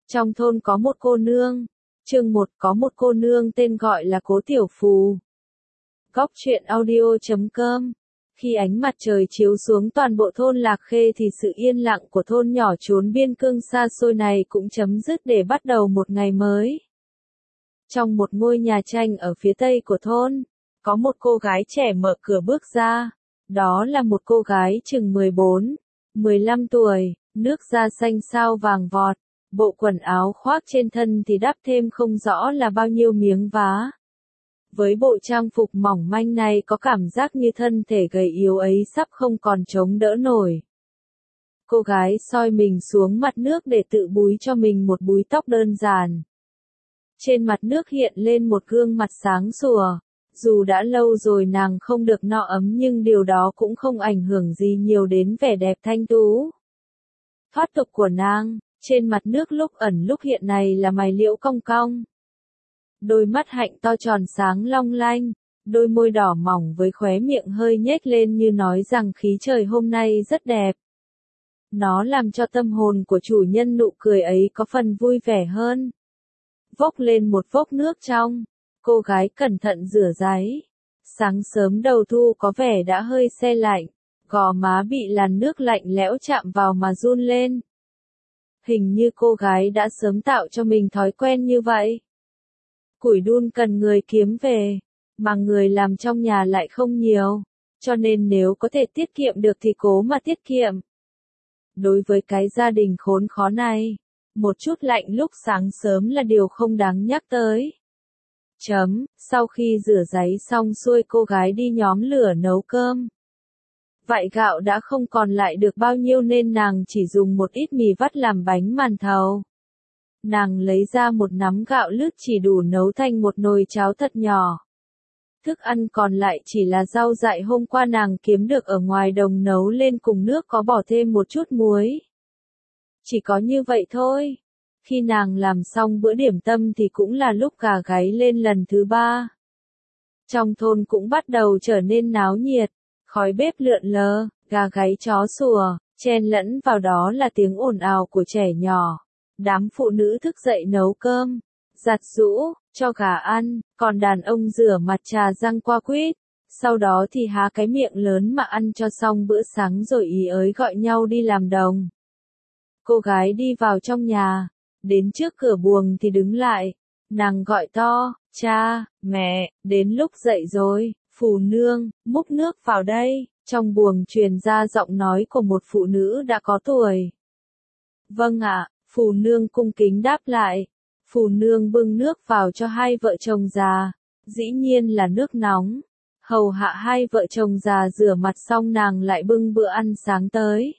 Trong thôn có một cô nương. Chương 1 có một cô nương tên gọi là Cố Tiểu Phù. Góc truyện audio.com. Khi ánh mặt trời chiếu xuống toàn bộ thôn Lạc Khê thì sự yên lặng của thôn nhỏ chốn biên cương xa xôi này cũng chấm dứt để bắt đầu một ngày mới. Trong một ngôi nhà tranh ở phía tây của thôn, có một cô gái trẻ mở cửa bước ra. Đó là một cô gái chừng 14, 15 tuổi, nước da xanh sao vàng vọt. Bộ quần áo khoác trên thân thì đắp thêm không rõ là bao nhiêu miếng vá. Với bộ trang phục mỏng manh này có cảm giác như thân thể gầy yếu ấy sắp không còn chống đỡ nổi. Cô gái soi mình xuống mặt nước để tự búi cho mình một búi tóc đơn giản. Trên mặt nước hiện lên một gương mặt sáng sủa. Dù đã lâu rồi nàng không được no ấm nhưng điều đó cũng không ảnh hưởng gì nhiều đến vẻ đẹp thanh tú. Thoát tục của nàng. Trên mặt nước lúc ẩn lúc hiện này là mày liễu cong cong. Đôi mắt hạnh to tròn sáng long lanh, đôi môi đỏ mỏng với khóe miệng hơi nhếch lên như nói rằng khí trời hôm nay rất đẹp. Nó làm cho tâm hồn của chủ nhân nụ cười ấy có phần vui vẻ hơn. Vốc lên một vốc nước trong, cô gái cẩn thận rửa ráy. Sáng sớm đầu thu có vẻ đã hơi se lạnh, gò má bị làn nước lạnh lẽo chạm vào mà run lên. Hình như cô gái đã sớm tạo cho mình thói quen như vậy. Củi đun cần người kiếm về, mà người làm trong nhà lại không nhiều, cho nên nếu có thể tiết kiệm được thì cố mà tiết kiệm. Đối với cái gia đình khốn khó này, một chút lạnh lúc sáng sớm là điều không đáng nhắc tới. Sau khi rửa ráy xong xuôi cô gái đi nhóm lửa nấu cơm. Vại gạo đã không còn lại được bao nhiêu nên nàng chỉ dùng một ít mì vắt làm bánh màn thầu. Nàng lấy ra một nắm gạo lứt chỉ đủ nấu thành một nồi cháo thật nhỏ. Thức ăn còn lại chỉ là rau dại hôm qua nàng kiếm được ở ngoài đồng nấu lên cùng nước có bỏ thêm một chút muối. Chỉ có như vậy thôi. Khi nàng làm xong bữa điểm tâm thì cũng là lúc gà gáy lên lần thứ 3. Trong thôn cũng bắt đầu trở nên náo nhiệt. Khói bếp lượn lờ, gà gáy chó sủa, chen lẫn vào đó là tiếng ồn ào của trẻ nhỏ. Đám phụ nữ thức dậy nấu cơm, giặt giũ, cho gà ăn, còn đàn ông rửa mặt trà răng qua quýt. Sau đó thì há cái miệng lớn mà ăn cho xong bữa sáng rồi ý ới gọi nhau đi làm đồng. Cô gái đi vào trong nhà, đến trước cửa buồng thì đứng lại. Nàng gọi to, cha, mẹ, đến lúc dậy rồi. Phù nương, múc nước vào đây, trong buồng truyền ra giọng nói của một phụ nữ đã có tuổi. Vâng ạ, phù nương cung kính đáp lại. Phù nương bưng nước vào cho hai vợ chồng già, dĩ nhiên là nước nóng. Hầu hạ hai vợ chồng già rửa mặt xong nàng lại bưng bữa ăn sáng tới.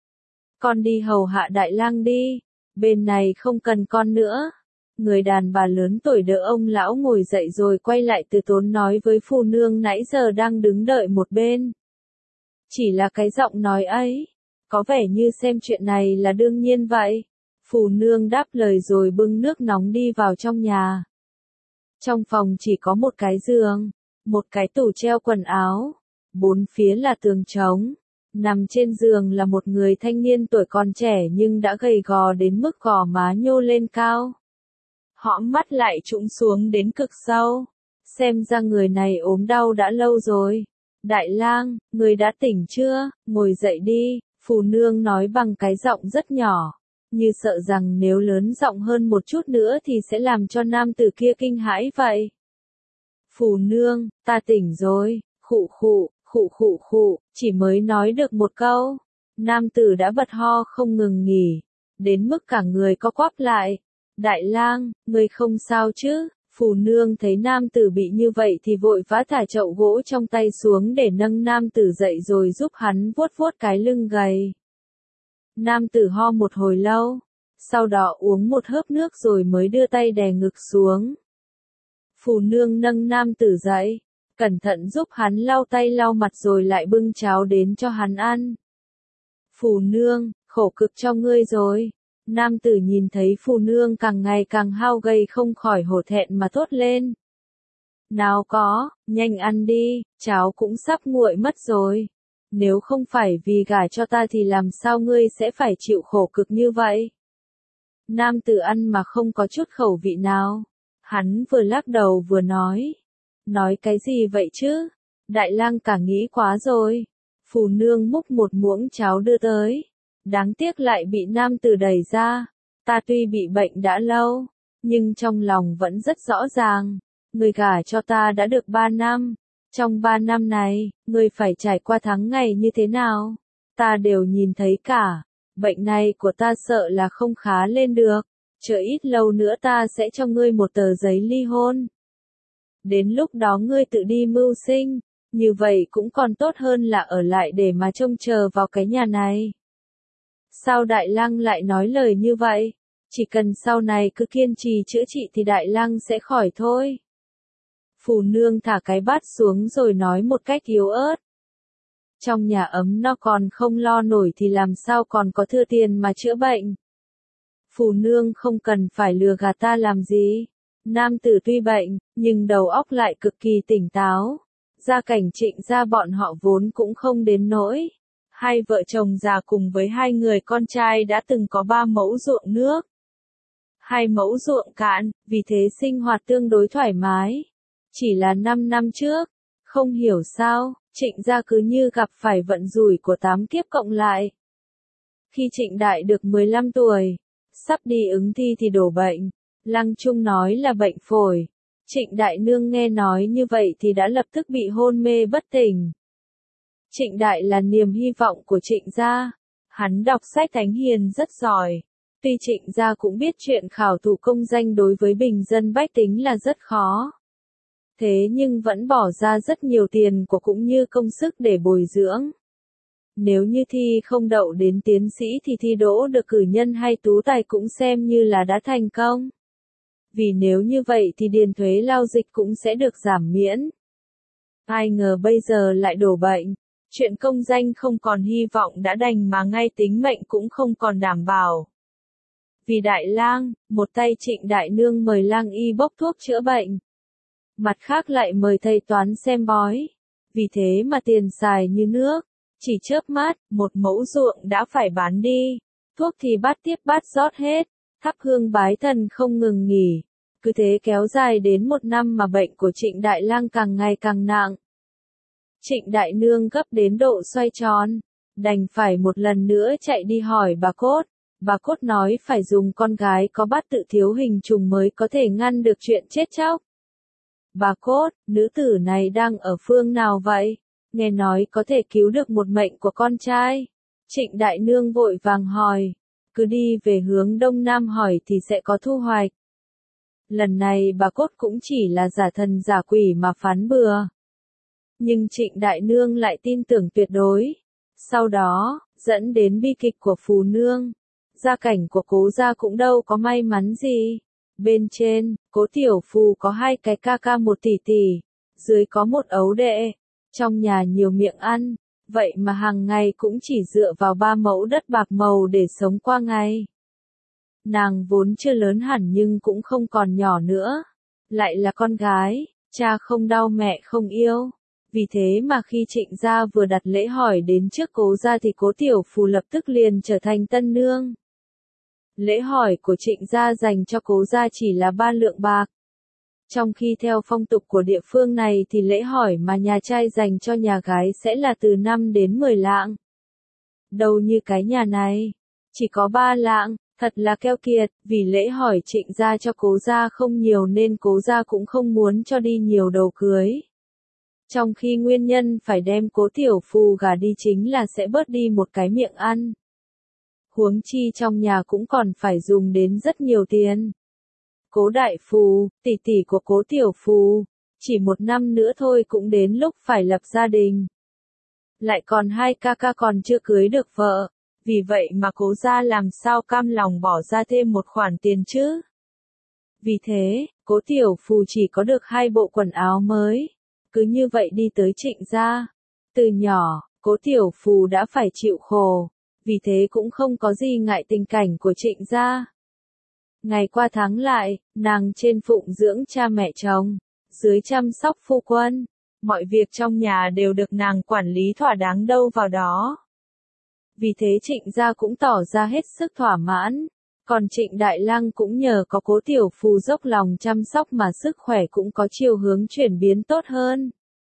Con đi hầu hạ đại lang đi, bên này không cần con nữa. Người đàn bà lớn tuổi đỡ ông lão ngồi dậy rồi quay lại từ tốn nói với phù nương nãy giờ đang đứng đợi một bên. Chỉ là cái giọng nói ấy, có vẻ như xem chuyện này là đương nhiên vậy. Phù nương đáp lời rồi bưng nước nóng đi vào trong nhà. Trong phòng chỉ có một cái giường, một cái tủ treo quần áo, bốn phía là tường trống. Nằm trên giường là một người thanh niên tuổi còn trẻ nhưng đã gầy gò đến mức gò má nhô lên cao. Hõm mắt lại trũng xuống đến cực sâu. Xem ra người này ốm đau đã lâu rồi. Đại lang, người đã tỉnh chưa? Ngồi dậy đi, phù nương nói bằng cái giọng rất nhỏ. Như sợ rằng nếu lớn giọng hơn một chút nữa thì sẽ làm cho nam tử kia kinh hãi vậy. Phù nương, ta tỉnh rồi, khụ khụ, khụ khụ khụ, chỉ mới nói được một câu. Nam tử đã bật ho không ngừng nghỉ, đến mức cả người co quắp lại. Đại lang, ngươi không sao chứ? Phù nương thấy nam tử bị như vậy thì vội vã thả chậu gỗ trong tay xuống để nâng nam tử dậy rồi giúp hắn vuốt vuốt cái lưng gầy. Nam tử ho một hồi lâu, sau đó uống một hớp nước rồi mới đưa tay đè ngực xuống. Phù nương nâng nam tử dậy, cẩn thận giúp hắn lau tay lau mặt rồi lại bưng cháo đến cho hắn ăn. Phù nương, khổ cực cho ngươi rồi. Nam tử nhìn thấy phù nương càng ngày càng hao gầy không khỏi hổ thẹn mà thốt lên. Nào có, nhanh ăn đi, cháo cũng sắp nguội mất rồi. Nếu không phải vì gả cho ta thì làm sao ngươi sẽ phải chịu khổ cực như vậy? Nam tử ăn mà không có chút khẩu vị nào. Hắn vừa lắc đầu vừa nói. Nói cái gì vậy chứ? Đại lang cả nghĩ quá rồi. Phù nương múc một muỗng cháo đưa tới. Đáng tiếc lại bị nam tử đẩy ra. Ta tuy bị bệnh đã lâu, nhưng trong lòng vẫn rất rõ ràng. Người gả cho ta đã được 3 năm. Trong 3 năm này, người phải trải qua tháng ngày như thế nào? Ta đều nhìn thấy cả. Bệnh này của ta sợ là không khá lên được. Chờ ít lâu nữa ta sẽ cho ngươi một tờ giấy ly hôn. Đến lúc đó ngươi tự đi mưu sinh. Như vậy cũng còn tốt hơn là ở lại để mà trông chờ vào cái nhà này. Sao Đại Lang lại nói lời như vậy? Chỉ cần sau này cứ kiên trì chữa trị thì Đại Lang sẽ khỏi thôi. Phù nương thả cái bát xuống rồi nói một cách yếu ớt. Trong nhà ấm no còn không lo nổi thì làm sao còn có thừa tiền mà chữa bệnh. Phù nương không cần phải lừa gạt ta làm gì. Nam tử tuy bệnh, nhưng đầu óc lại cực kỳ tỉnh táo. Gia cảnh Trịnh gia bọn họ vốn cũng không đến nỗi. Hai vợ chồng già cùng với 2 người con trai đã từng có 3 mẫu ruộng nước. 2 mẫu ruộng cạn, vì thế sinh hoạt tương đối thoải mái. Chỉ là 5 năm trước, không hiểu sao, Trịnh gia cứ như gặp phải vận rủi của 8 kiếp cộng lại. Khi Trịnh Đại được 15 tuổi, sắp đi ứng thi thì đổ bệnh. Lăng Trung nói là bệnh phổi. Trịnh Đại Nương nghe nói như vậy thì đã lập tức bị hôn mê bất tỉnh. Trịnh Đại là niềm hy vọng của Trịnh gia. Hắn đọc sách thánh hiền rất giỏi. Tuy Trịnh gia cũng biết chuyện khảo thủ công danh đối với bình dân bách tính là rất khó. Thế nhưng vẫn bỏ ra rất nhiều tiền của cũng như công sức để bồi dưỡng. Nếu như thi không đậu đến tiến sĩ thì thi đỗ được cử nhân hay tú tài cũng xem như là đã thành công. Vì nếu như vậy thì điền thuế lao dịch cũng sẽ được giảm miễn. Ai ngờ bây giờ lại đổ bệnh. Chuyện công danh không còn hy vọng đã đành mà ngay tính mệnh cũng không còn đảm bảo. Vì Đại Lang, một tay Trịnh Đại Nương mời lang y bốc thuốc chữa bệnh. Mặt khác lại mời thầy toán xem bói. Vì thế mà tiền xài như nước. Chỉ chớp mắt, một mẫu ruộng đã phải bán đi. Thuốc thì bát tiếp bát rót hết. Thắp hương bái thần không ngừng nghỉ. Cứ thế kéo dài đến 1 năm mà bệnh của Trịnh Đại Lang càng ngày càng nặng. Trịnh Đại Nương gấp đến độ xoay tròn. Đành phải một lần nữa chạy đi hỏi bà Cốt. Bà Cốt nói phải dùng con gái có bát tự thiếu hình trùng mới có thể ngăn được chuyện chết chóc. Bà Cốt, nữ tử này đang ở phương nào vậy? Nghe nói có thể cứu được một mệnh của con trai. Trịnh Đại Nương vội vàng hỏi. Cứ đi về hướng đông nam hỏi thì sẽ có thu hoạch. Lần này bà Cốt cũng chỉ là giả thần giả quỷ mà phán bừa. Nhưng Trịnh Đại Nương lại tin tưởng tuyệt đối. Sau đó, dẫn đến bi kịch của Phù Nương. Gia cảnh của Cố gia cũng đâu có may mắn gì. Bên trên, Cố Tiểu Phù có 2 cái ca ca 1 tỷ tỷ. Dưới có 1 ấu đệ. Trong nhà nhiều miệng ăn. Vậy mà hàng ngày cũng chỉ dựa vào 3 mẫu đất bạc màu để sống qua ngày. Nàng vốn chưa lớn hẳn nhưng cũng không còn nhỏ nữa. Lại là con gái, cha không đau mẹ không yêu. Vì thế mà khi Trịnh gia vừa đặt lễ hỏi đến trước Cố gia thì Cố Tiểu Phù lập tức liền trở thành tân nương. Lễ hỏi của Trịnh gia dành cho Cố gia chỉ là 3 lượng bạc. Trong khi theo phong tục của địa phương này thì lễ hỏi mà nhà trai dành cho nhà gái sẽ là từ 5 đến 10 lạng. Đâu như cái nhà này, chỉ có 3 lạng, thật là keo kiệt, vì lễ hỏi Trịnh gia cho Cố gia không nhiều nên Cố gia cũng không muốn cho đi nhiều đầu cưới. Trong khi nguyên nhân phải đem Cố Tiểu Phù gả đi chính là sẽ bớt đi một cái miệng ăn. Huống chi trong nhà cũng còn phải dùng đến rất nhiều tiền. Cố Đại Phù, tỷ tỷ của Cố Tiểu Phù, chỉ 1 năm nữa thôi cũng đến lúc phải lập gia đình. Lại còn 2 ca ca còn chưa cưới được vợ, vì vậy mà Cố gia làm sao cam lòng bỏ ra thêm một khoản tiền chứ? Vì thế, Cố Tiểu Phù chỉ có được 2 bộ quần áo mới, cứ như vậy đi tới Trịnh gia. Từ nhỏ, Cố Tiểu Phù đã phải chịu khổ, vì thế cũng không có gì ngại tình cảnh của Trịnh gia. Ngày qua tháng lại, nàng trên phụng dưỡng cha mẹ chồng, dưới chăm sóc phu quân. Mọi việc trong nhà đều được nàng quản lý thỏa đáng đâu vào đó. Vì thế Trịnh gia cũng tỏ ra hết sức thỏa mãn. Còn Trịnh Đại Lăng cũng nhờ có Cố Tiểu Phù dốc lòng chăm sóc mà sức khỏe cũng có chiều hướng chuyển biến tốt hơn.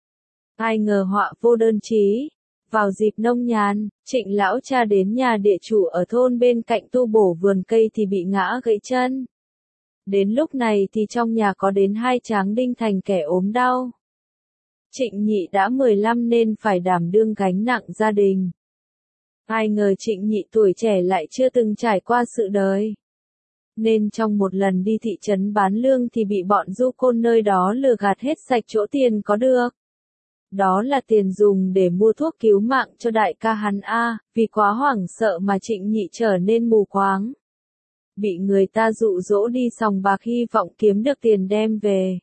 Ai ngờ họa vô đơn chí. Vào dịp nông nhàn, Trịnh lão cha đến nhà địa chủ ở thôn bên cạnh tu bổ vườn cây thì bị ngã gãy chân. Đến lúc này thì trong nhà có đến 2 tráng đinh thành kẻ ốm đau. Trịnh Nhị đã 15 nên phải đảm đương gánh nặng gia đình. Ai ngờ Trịnh Nhị tuổi trẻ lại chưa từng trải qua sự đời. Nên trong một lần đi thị trấn bán lương thì bị bọn du côn nơi đó lừa gạt hết sạch chỗ tiền có được. Đó là tiền dùng để mua thuốc cứu mạng cho đại ca hắn vì quá hoảng sợ mà Trịnh Nhị trở nên mù quáng. Bị người ta dụ dỗ đi sòng bạc hy vọng kiếm được tiền đem về.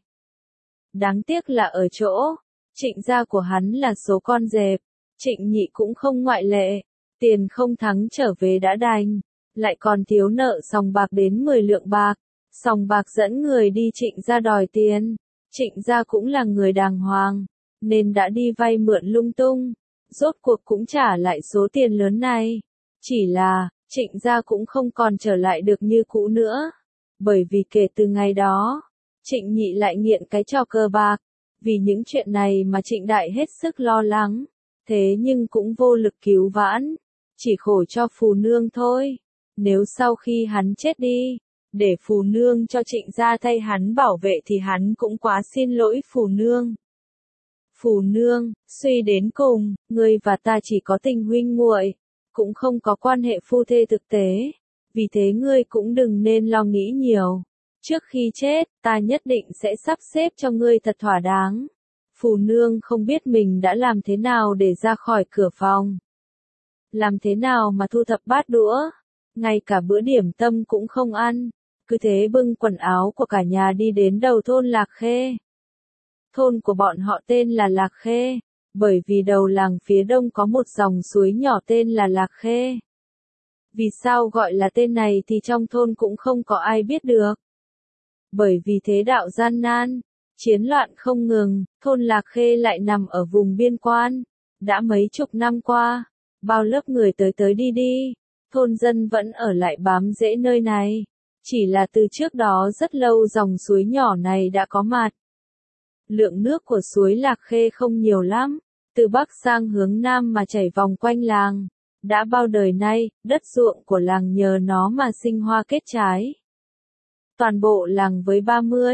Đáng tiếc là ở chỗ, Trịnh gia của hắn là số con dẹp, Trịnh Nhị cũng không ngoại lệ, tiền không thắng trở về đã đành, lại còn thiếu nợ sòng bạc đến 10 lượng bạc, sòng bạc dẫn người đi Trịnh gia đòi tiền, Trịnh gia cũng là người đàng hoàng, nên đã đi vay mượn lung tung, rốt cuộc cũng trả lại số tiền lớn này, chỉ là, Trịnh gia cũng không còn trở lại được như cũ nữa, bởi vì kể từ ngày đó, Trịnh Nhị lại nghiện cái trò cờ bạc, vì những chuyện này mà Trịnh Đại hết sức lo lắng, thế nhưng cũng vô lực cứu vãn, chỉ khổ cho Phù Nương thôi, nếu sau khi hắn chết đi, để Phù Nương cho Trịnh gia thay hắn bảo vệ thì hắn cũng quá xin lỗi Phù Nương. Phù Nương, suy đến cùng, ngươi và ta chỉ có tình huynh muội, cũng không có quan hệ phu thê thực tế, vì thế ngươi cũng đừng nên lo nghĩ nhiều. Trước khi chết, ta nhất định sẽ sắp xếp cho ngươi thật thỏa đáng. Phù Nương không biết mình đã làm thế nào để ra khỏi cửa phòng. Làm thế nào mà thu thập bát đũa, ngay cả bữa điểm tâm cũng không ăn, cứ thế bưng quần áo của cả nhà đi đến đầu thôn Lạc Khê. Thôn của bọn họ tên là Lạc Khê, bởi vì đầu làng phía đông có một dòng suối nhỏ tên là Lạc Khê. Vì sao gọi là tên này thì trong thôn cũng không có ai biết được. Bởi vì thế đạo gian nan, chiến loạn không ngừng, thôn Lạc Khê lại nằm ở vùng biên quan. Đã mấy chục năm qua, bao lớp người tới tới đi đi, thôn dân vẫn ở lại bám rễ nơi này. Chỉ là từ trước đó rất lâu dòng suối nhỏ này đã có mặt. Lượng nước của suối Lạc Khê không nhiều lắm, từ bắc sang hướng nam mà chảy vòng quanh làng. Đã bao đời nay, đất ruộng của làng nhờ nó mà sinh hoa kết trái. Toàn bộ làng với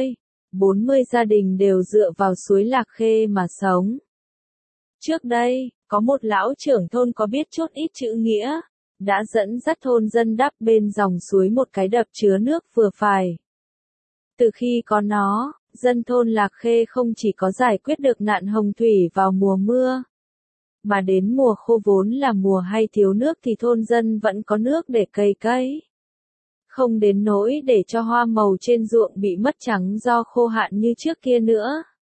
30-40 gia đình đều dựa vào suối Lạc Khê mà sống. Trước đây, có một lão trưởng thôn có biết chút ít chữ nghĩa, đã dẫn dắt thôn dân đắp bên dòng suối một cái đập chứa nước vừa phải. Từ khi có nó, dân thôn Lạc Khê không chỉ có giải quyết được nạn hồng thủy vào mùa mưa, mà đến mùa khô vốn là mùa hay thiếu nước thì thôn dân vẫn có nước để cày cấy. Không đến nỗi để cho hoa màu trên ruộng bị mất trắng do khô hạn như trước kia nữa.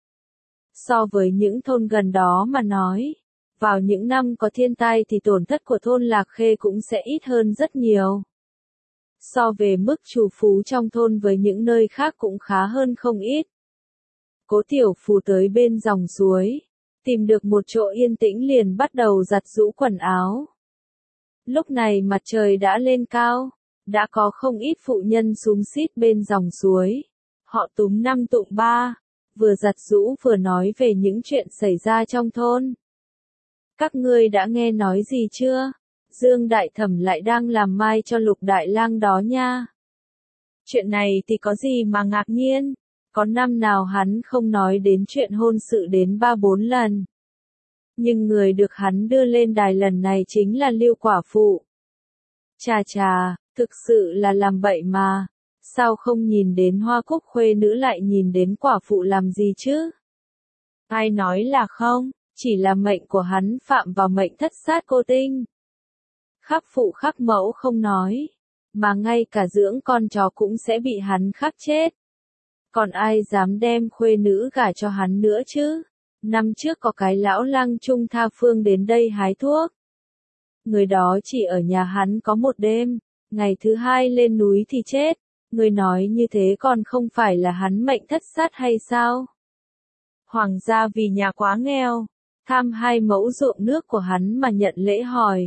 So với những thôn gần đó mà nói, vào những năm có thiên tai thì tổn thất của thôn Lạc Khê cũng sẽ ít hơn rất nhiều. So về mức trù phú trong thôn với những nơi khác cũng khá hơn không ít. Cố Tiểu Phù tới bên dòng suối, tìm được một chỗ yên tĩnh liền bắt đầu giặt giũ quần áo. Lúc này mặt trời đã lên cao, đã có không ít phụ nhân xúm xít bên dòng suối. Họ túm năm tụm ba, vừa giặt giũ vừa nói về những chuyện xảy ra trong thôn. Các ngươi đã nghe nói gì chưa? Dương Đại Thẩm lại đang làm mai cho Lục Đại Lang đó nha. Chuyện này thì có gì mà ngạc nhiên, có năm nào hắn không nói đến chuyện hôn sự đến 3-4 lần. Nhưng người được hắn đưa lên đài lần này chính là Lưu quả phụ. Chà chà, thực sự là làm bậy mà, sao không nhìn đến Hoa Cúc khuê nữ lại nhìn đến quả phụ làm gì chứ? Ai nói là không, chỉ là mệnh của hắn phạm vào mệnh thất sát cô tinh. Khắc phụ khắc mẫu không nói, mà ngay cả dưỡng con chó cũng sẽ bị hắn khắc chết. Còn ai dám đem khuê nữ gả cho hắn nữa chứ? Năm trước có cái lão Lăng Trung tha phương đến đây hái thuốc. Người đó chỉ ở nhà hắn có một đêm, ngày thứ hai lên núi thì chết. Người nói như thế còn không phải là hắn mệnh thất sát hay sao? Hoàng gia vì nhà quá nghèo, tham 2 mẫu ruộng nước của hắn mà nhận lễ hỏi.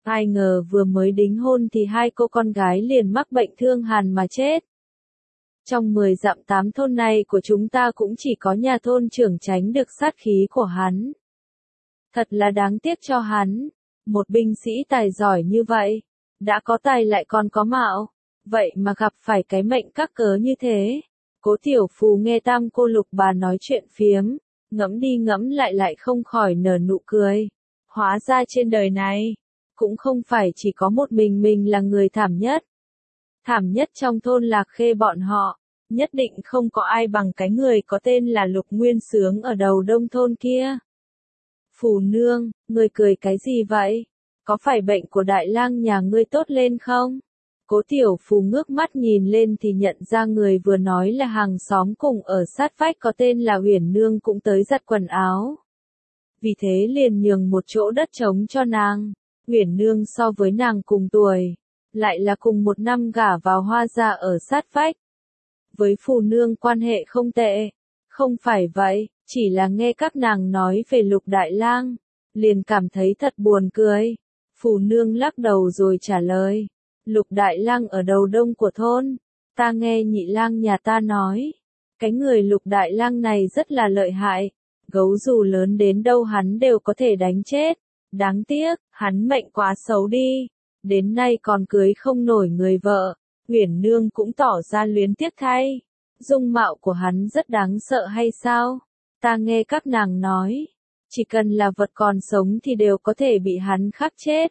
Ai ngờ vừa mới đính hôn thì hai cô con gái liền mắc bệnh thương hàn mà chết. Trong 10 dặm 8 thôn này của chúng ta cũng chỉ có nhà thôn trưởng tránh được sát khí của hắn. Thật là đáng tiếc cho hắn. Một binh sĩ tài giỏi như vậy, đã có tài lại còn có mạo, vậy mà gặp phải cái mệnh các cớ như thế. Cố Tiểu Phù nghe tam cô Lục bà nói chuyện phiếm, ngẫm đi ngẫm lại không khỏi nở nụ cười. Hóa ra trên đời này, cũng không phải chỉ có một mình là người thảm nhất. Thảm nhất trong thôn Lạc Khê bọn họ, nhất định không có ai bằng cái người có tên là Lục Nguyên Sướng ở đầu đông thôn kia. Phù nương, ngươi cười cái gì vậy? Có phải bệnh của Đại Lang nhà ngươi tốt lên không? Cố Tiểu Phù ngước mắt nhìn lên thì nhận ra người vừa nói là hàng xóm cùng ở sát vách có tên là Uyển Nương cũng tới giặt quần áo. Vì thế liền nhường một chỗ đất trống cho nàng. Uyển Nương so với nàng cùng tuổi, lại là cùng một năm gả vào Hoa gia ở sát vách. Với Phù nương quan hệ không tệ. Không phải vậy, chỉ là nghe các nàng nói về Lục Đại Lang, liền cảm thấy thật buồn cười. Phù nương lắc đầu rồi trả lời. Lục Đại Lang ở đầu đông của thôn, ta nghe nhị lang nhà ta nói. Cái người Lục Đại Lang này rất là lợi hại, gấu dù lớn đến đâu hắn đều có thể đánh chết. Đáng tiếc, hắn mệnh quá xấu đi, đến nay còn cưới không nổi người vợ. Uyển Nương cũng tỏ ra luyến tiếc thay. Dung mạo của hắn rất đáng sợ hay sao? Ta nghe các nàng nói, chỉ cần là vật còn sống thì đều có thể bị hắn khắc chết.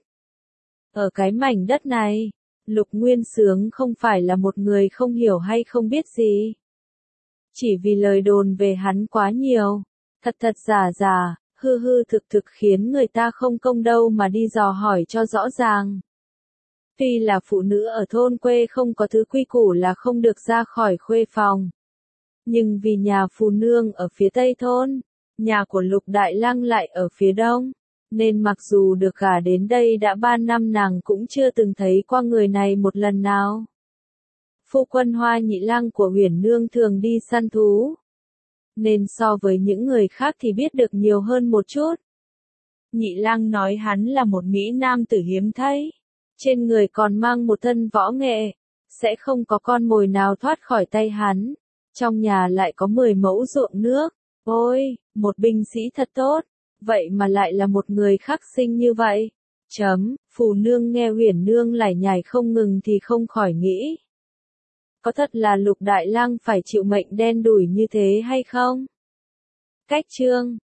Ở cái mảnh đất này, Lục Nguyên Sướng không phải là một người không hiểu hay không biết gì. Chỉ vì lời đồn về hắn quá nhiều, thật giả, hư thực khiến người ta không công đâu mà đi dò hỏi cho rõ ràng. Tuy là phụ nữ ở thôn quê không có thứ quy củ là không được ra khỏi khuê phòng. Nhưng vì nhà Phù nương ở phía tây thôn, nhà của Lục Đại Lang lại ở phía đông, nên mặc dù được gả đến đây đã 3 năm nàng cũng chưa từng thấy qua người này một lần nào. Phu quân Hoa Nhị Lang của Uyển Nương thường đi săn thú, nên so với những người khác thì biết được nhiều hơn một chút. Nhị Lang nói hắn là một mỹ nam tử hiếm thấy, trên người còn mang một thân võ nghệ, sẽ không có con mồi nào thoát khỏi tay hắn. Trong nhà lại có 10 mẫu ruộng nước. Ôi, một binh sĩ thật tốt, vậy mà lại là một người khắc sinh như vậy. Phù nương nghe Uyển Nương lải nhải không ngừng thì không khỏi nghĩ. Có thật là Lục Đại Lang phải chịu mệnh đen đủi như thế hay không? Cách chương